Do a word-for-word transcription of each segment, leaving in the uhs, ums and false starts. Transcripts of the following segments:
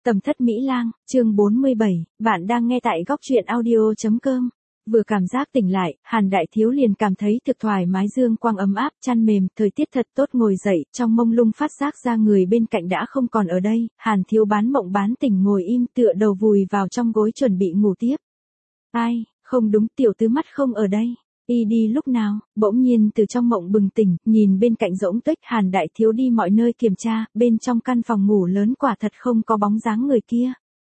Tầm thất Mỹ Lang, chương bốn mươi bảy, bạn đang nghe tại góc truyện audio chấm com. Vừa cảm giác tỉnh lại, Hàn Đại Thiếu liền cảm thấy thực thoải mái, dương quang ấm áp, chăn mềm, thời tiết thật tốt. Ngồi dậy, trong mông lung phát giác ra người bên cạnh đã không còn ở đây. Hàn Thiếu bán mộng bán tỉnh ngồi im tựa đầu vùi vào trong gối chuẩn bị ngủ tiếp. Ai, không đúng, tiểu tứ mắt không ở đây. Y đi lúc nào? Bỗng nhiên từ trong mộng bừng tỉnh, nhìn bên cạnh rỗng tuếch. Hàn Đại Thiếu đi mọi nơi kiểm tra, bên trong căn phòng ngủ lớn quả thật không có bóng dáng người kia.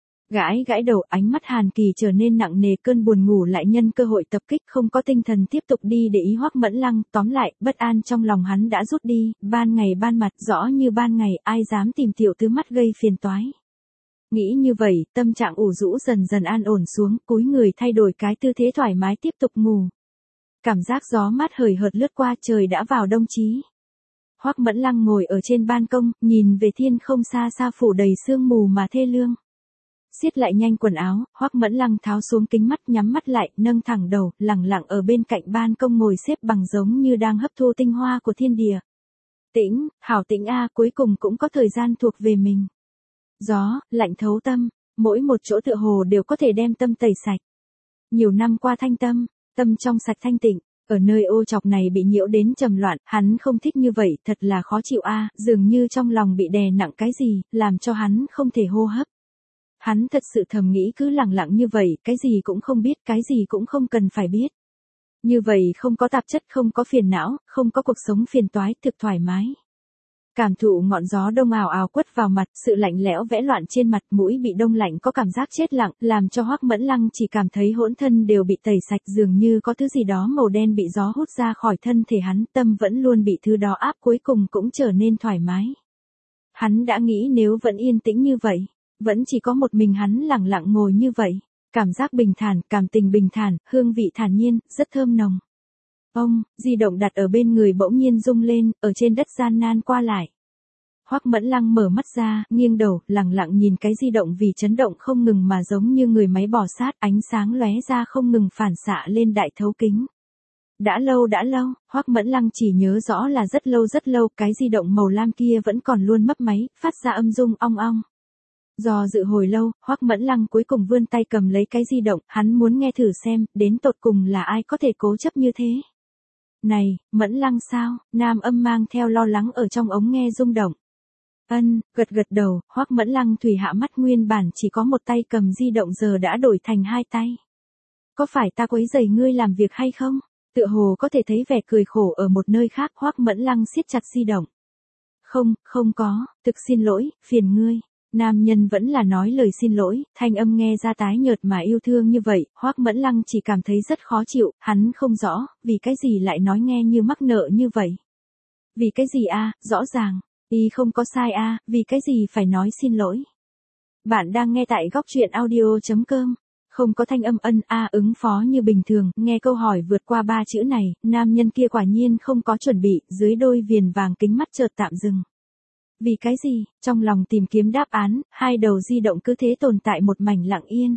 Gãi gãi đầu, ánh mắt Hàn Kỳ trở nên nặng nề, cơn buồn ngủ lại nhân cơ hội tập kích, không có tinh thần tiếp tục đi để ý Hoắc Mẫn Lăng. Tóm lại, bất an trong lòng hắn đã rút đi, ban ngày ban mặt, rõ như ban ngày, ai dám tìm tiểu tứ mắt gây phiền toái. Nghĩ như vậy, tâm trạng ủ rũ dần dần an ổn xuống, cúi người thay đổi cái tư thế thoải mái tiếp tục ngủ. Cảm giác gió mát hời hợt lướt qua, trời đã vào đông chí. Hoắc Mẫn Lăng ngồi ở trên ban công, nhìn về thiên không xa xa phủ đầy sương mù mà thê lương. Siết lại nhanh quần áo, Hoắc Mẫn Lăng tháo xuống kính mắt, nhắm mắt lại, nâng thẳng đầu, lẳng lặng ở bên cạnh ban công ngồi xếp bằng giống như đang hấp thu tinh hoa của thiên địa. Tĩnh, hảo tĩnh a, cuối cùng cũng có thời gian thuộc về mình. Gió, lạnh thấu tâm, mỗi một chỗ tựa hồ đều có thể đem tâm tẩy sạch. Nhiều năm qua thanh tâm, tâm trong sạch thanh tịnh, ở nơi ô trọc này bị nhiễu đến trầm loạn, hắn không thích như vậy, thật là khó chịu a, dường như trong lòng bị đè nặng cái gì, làm cho hắn không thể hô hấp. Hắn thật sự thầm nghĩ cứ lẳng lặng như vậy, cái gì cũng không biết, cái gì cũng không cần phải biết. Như vậy không có tạp chất, không có phiền não, không có cuộc sống phiền toái, thực thoải mái. Cảm thụ ngọn gió đông ào ào quất vào mặt, sự lạnh lẽo vẽ loạn trên mặt, mũi bị đông lạnh có cảm giác chết lặng, làm cho Hoắc Mẫn Lăng chỉ cảm thấy hỗn thân đều bị tẩy sạch, dường như có thứ gì đó màu đen bị gió hút ra khỏi thân thể hắn, tâm vẫn luôn bị thứ đó áp, cuối cùng cũng trở nên thoải mái. Hắn đã nghĩ nếu vẫn yên tĩnh như vậy, vẫn chỉ có một mình hắn lặng lặng ngồi như vậy, cảm giác bình thản, cảm tình bình thản, hương vị thản nhiên, rất thơm nồng. Ông, di động đặt ở bên người bỗng nhiên rung lên, ở trên đất gian nan qua lại. Hoắc Mẫn Lăng mở mắt ra, nghiêng đầu, lặng lặng nhìn cái di động vì chấn động không ngừng mà giống như người máy bò sát, ánh sáng lóe ra không ngừng phản xạ lên đại thấu kính. Đã lâu đã lâu, Hoắc Mẫn Lăng chỉ nhớ rõ là rất lâu rất lâu, cái di động màu lam kia vẫn còn luôn mấp máy, phát ra âm rung ong ong. Do dự hồi lâu, Hoắc Mẫn Lăng cuối cùng vươn tay cầm lấy cái di động, hắn muốn nghe thử xem, đến tột cùng là ai có thể cố chấp như thế. Này, Mẫn Lăng sao? Nam âm mang theo lo lắng ở trong ống nghe rung động. Ân, gật gật đầu, Hoắc Mẫn Lăng thủy hạ mắt, nguyên bản chỉ có một tay cầm di động giờ đã đổi thành hai tay. Có phải ta quấy rầy ngươi làm việc hay không? Tựa hồ có thể thấy vẻ cười khổ ở một nơi khác, Hoắc Mẫn Lăng siết chặt di động. Không, không có, thực xin lỗi, phiền ngươi. Nam nhân vẫn là nói lời xin lỗi, thanh âm nghe ra tái nhợt mà yêu thương như vậy, Hoắc Mẫn Lăng chỉ cảm thấy rất khó chịu, hắn không rõ, vì cái gì lại nói nghe như mắc nợ như vậy. Vì cái gì a, rõ ràng, y không có sai a, vì cái gì phải nói xin lỗi. Bạn đang nghe tại góc truyện audio chấm com, không có thanh âm ân a ứng phó như bình thường, nghe câu hỏi vượt qua ba chữ này, nam nhân kia quả nhiên không có chuẩn bị, dưới đôi viền vàng kính mắt chợt tạm dừng. Vì cái gì? Trong lòng tìm kiếm đáp án, hai đầu di động cứ thế tồn tại một mảnh lặng yên.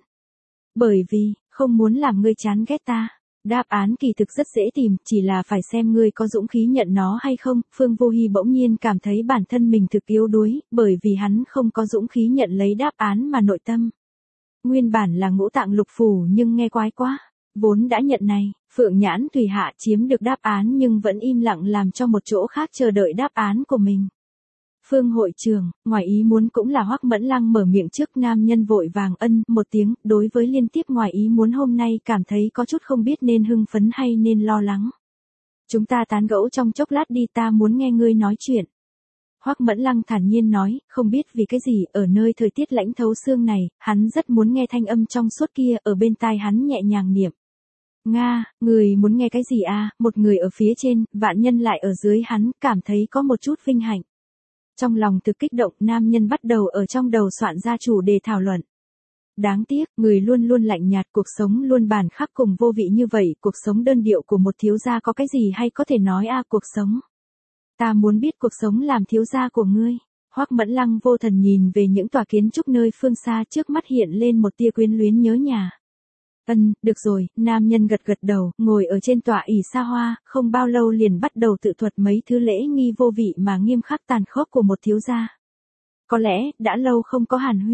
Bởi vì, không muốn làm ngươi chán ghét ta. Đáp án kỳ thực rất dễ tìm, chỉ là phải xem ngươi có dũng khí nhận nó hay không. Phương Vô Hi bỗng nhiên cảm thấy bản thân mình thực yếu đuối, bởi vì hắn không có dũng khí nhận lấy đáp án mà nội tâm. Nguyên bản là ngũ tạng lục phủ nhưng nghe quái quá. Vốn đã nhận này, Phượng Nhãn Thủy Hạ chiếm được đáp án nhưng vẫn im lặng làm cho một chỗ khác chờ đợi đáp án của mình. Phương hội trường, ngoài ý muốn cũng là Hoắc Mẫn Lăng mở miệng trước, nam nhân vội vàng ân một tiếng, đối với liên tiếp ngoài ý muốn hôm nay cảm thấy có chút không biết nên hưng phấn hay nên lo lắng. Chúng ta tán gẫu trong chốc lát đi, ta muốn nghe ngươi nói chuyện. Hoắc Mẫn Lăng thản nhiên nói, không biết vì cái gì, ở nơi thời tiết lạnh thấu xương này, hắn rất muốn nghe thanh âm trong suốt kia, ở bên tai hắn nhẹ nhàng niệm. Nga, người muốn nghe cái gì a? Một người ở phía trên, vạn nhân lại ở dưới hắn, cảm thấy có một chút vinh hạnh. Trong lòng thực kích động, nam nhân bắt đầu ở trong đầu soạn ra chủ đề thảo luận. Đáng tiếc, người luôn luôn lạnh nhạt, cuộc sống luôn bản khắc cùng vô vị như vậy, cuộc sống đơn điệu của một thiếu gia có cái gì hay có thể nói a, cuộc sống. Ta muốn biết cuộc sống làm thiếu gia của ngươi. Hoắc Mẫn Lăng vô thần nhìn về những tòa kiến trúc nơi phương xa, trước mắt hiện lên một tia quyến luyến nhớ nhà. Ân, được rồi, nam nhân gật gật đầu, ngồi ở trên tọa ỷ xa hoa, không bao lâu liền bắt đầu tự thuật mấy thứ lễ nghi vô vị mà nghiêm khắc tàn khốc của một thiếu gia. Có lẽ, đã lâu không có hàn huyên,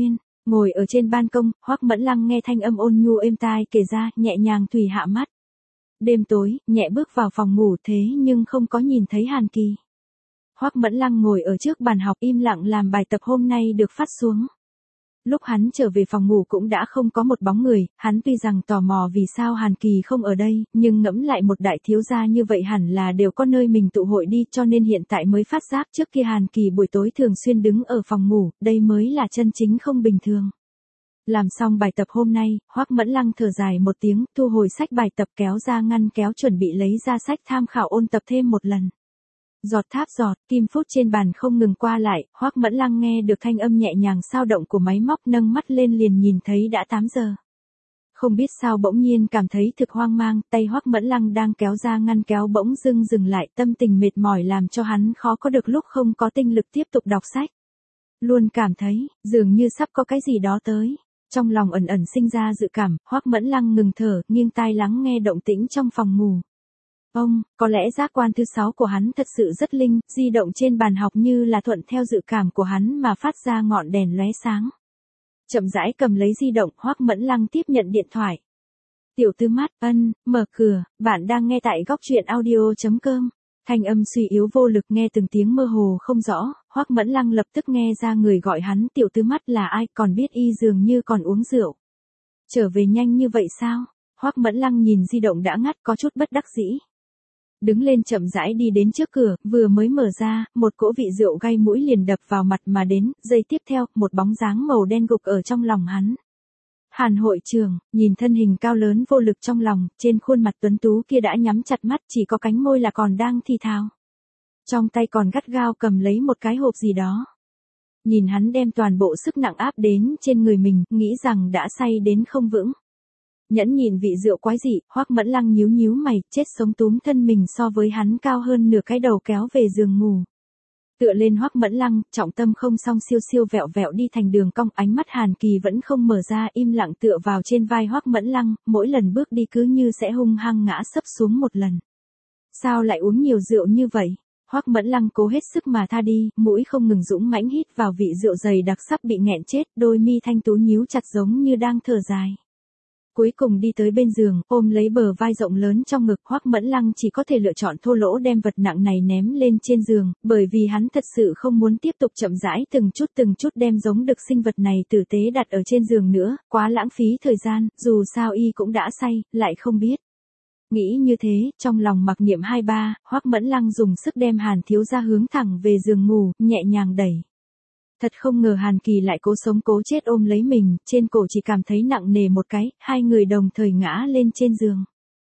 Ngồi ở trên ban công, Hoắc Mẫn Lăng nghe thanh âm ôn nhu êm tai kể ra, nhẹ nhàng thủy hạ mắt. Đêm tối, nhẹ bước vào phòng ngủ thế nhưng không có nhìn thấy Hàn Kỳ. Hoắc Mẫn Lăng ngồi ở trước bàn học im lặng làm bài tập hôm nay được phát xuống. Lúc hắn trở về phòng ngủ cũng đã không có một bóng người, hắn tuy rằng tò mò vì sao Hàn Kỳ không ở đây, nhưng ngẫm lại một đại thiếu gia như vậy hẳn là đều có nơi mình tụ hội đi cho nên hiện tại mới phát giác trước kia Hàn Kỳ buổi tối thường xuyên đứng ở phòng ngủ, đây mới là chân chính không bình thường. Làm xong bài tập hôm nay, Hoắc Mẫn Lăng thở dài một tiếng, thu hồi sách bài tập kéo ra ngăn kéo chuẩn bị lấy ra sách tham khảo ôn tập thêm một lần. Giọt tháp giọt, kim phút trên bàn không ngừng qua lại, Hoắc Mẫn Lăng nghe được thanh âm nhẹ nhàng sao động của máy móc nâng mắt lên liền nhìn thấy đã tám giờ. Không biết sao bỗng nhiên cảm thấy thực hoang mang, tay Hoắc Mẫn Lăng đang kéo ra ngăn kéo bỗng dưng dừng lại, tâm tình mệt mỏi làm cho hắn khó có được lúc không có tinh lực tiếp tục đọc sách. Luôn cảm thấy, dường như sắp có cái gì đó tới. Trong lòng ẩn ẩn sinh ra dự cảm, Hoắc Mẫn Lăng ngừng thở, nghiêng tai lắng nghe động tĩnh trong phòng ngủ. Ông, có lẽ giác quan thứ sáu của hắn thật sự rất linh, di động trên bàn học như là thuận theo dự cảm của hắn mà phát ra ngọn đèn lóe sáng. Chậm rãi cầm lấy di động, Hoắc Mẫn Lăng tiếp nhận điện thoại. Tiểu Tư Mắt, ân, mở cửa, bạn đang nghe tại góc truyện audio chấm com. Thanh âm suy yếu vô lực nghe từng tiếng mơ hồ không rõ, Hoắc Mẫn Lăng lập tức nghe ra người gọi hắn Tiểu Tư Mắt là ai, còn biết y dường như còn uống rượu. Trở về nhanh như vậy sao? Hoắc Mẫn Lăng nhìn di động đã ngắt có chút bất đắc dĩ. Đứng lên chậm rãi đi đến trước cửa, vừa mới mở ra, một cỗ vị rượu gây mũi liền đập vào mặt mà đến, giây tiếp theo, một bóng dáng màu đen gục ở trong lòng hắn. Hàn hội trường, nhìn thân hình cao lớn vô lực trong lòng, trên khuôn mặt tuấn tú kia đã nhắm chặt mắt, chỉ có cánh môi là còn đang thì thào. Trong tay còn gắt gao cầm lấy một cái hộp gì đó. Nhìn hắn đem toàn bộ sức nặng áp đến trên người mình, nghĩ rằng đã say đến không vững. Nhẫn nhịn vị rượu quái dị, Hoắc Mẫn Lăng nhíu nhíu mày, chết sống túm thân mình so với hắn cao hơn nửa cái đầu kéo về giường ngủ. Tựa lên Hoắc Mẫn Lăng, trọng tâm không song siêu siêu vẹo vẹo đi thành đường cong, ánh mắt Hàn Kỳ vẫn không mở ra, im lặng tựa vào trên vai Hoắc Mẫn Lăng, mỗi lần bước đi cứ như sẽ hung hăng ngã sấp xuống một lần. Sao lại uống nhiều rượu như vậy? Hoắc Mẫn Lăng cố hết sức mà tha đi, mũi không ngừng dũng mãnh hít vào vị rượu dày đặc sắp bị nghẹn chết, đôi mi thanh tú nhíu chặt giống như đang thở dài. Cuối cùng đi tới bên giường, ôm lấy bờ vai rộng lớn trong ngực, Hoắc Mẫn Lăng chỉ có thể lựa chọn thô lỗ đem vật nặng này ném lên trên giường, bởi vì hắn thật sự không muốn tiếp tục chậm rãi từng chút từng chút đem giống đực sinh vật này tử tế đặt ở trên giường nữa, quá lãng phí thời gian, dù sao y cũng đã say, lại không biết. Nghĩ như thế, trong lòng mặc niệm hai ba, Hoắc Mẫn Lăng dùng sức đem Hàn thiếu gia hướng thẳng về giường ngủ, nhẹ nhàng đẩy. Thật không ngờ Hàn Kỳ lại cố sống cố chết ôm lấy mình, trên cổ chỉ cảm thấy nặng nề một cái, hai người đồng thời ngã lên trên giường.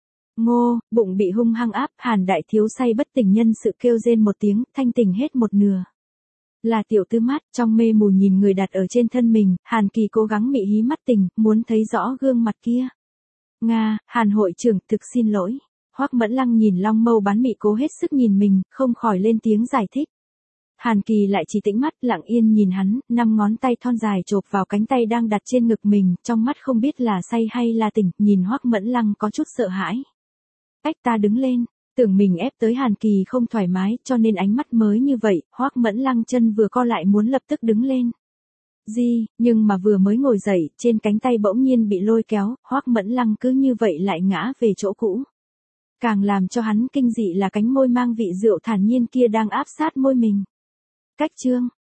Ngô, bụng bị hung hăng áp, Hàn đại thiếu say bất tỉnh nhân sự kêu rên một tiếng, thanh tỉnh hết một nửa. Là Tiểu Tư Mắt, trong mê mù nhìn người đặt ở trên thân mình, Hàn Kỳ cố gắng mị hí mắt tỉnh, muốn thấy rõ gương mặt kia. Nga, Hàn hội trưởng, thực xin lỗi. Hoắc Mẫn Lăng nhìn Long Mâu bán mị cố hết sức nhìn mình, không khỏi lên tiếng giải thích. Hàn Kỳ lại chỉ tĩnh mắt, lặng yên nhìn hắn, năm ngón tay thon dài chộp vào cánh tay đang đặt trên ngực mình, trong mắt không biết là say hay là tỉnh, nhìn Hoắc Mẫn Lăng có chút sợ hãi. Ách ta đứng lên, tưởng mình ép tới Hàn Kỳ không thoải mái, cho nên ánh mắt mới như vậy, Hoắc Mẫn Lăng chân vừa co lại muốn lập tức đứng lên. Gì, nhưng mà vừa mới ngồi dậy, trên cánh tay bỗng nhiên bị lôi kéo, Hoắc Mẫn Lăng cứ như vậy lại ngã về chỗ cũ. Càng làm cho hắn kinh dị là cánh môi mang vị rượu thản nhiên kia đang áp sát môi mình. Cách chương,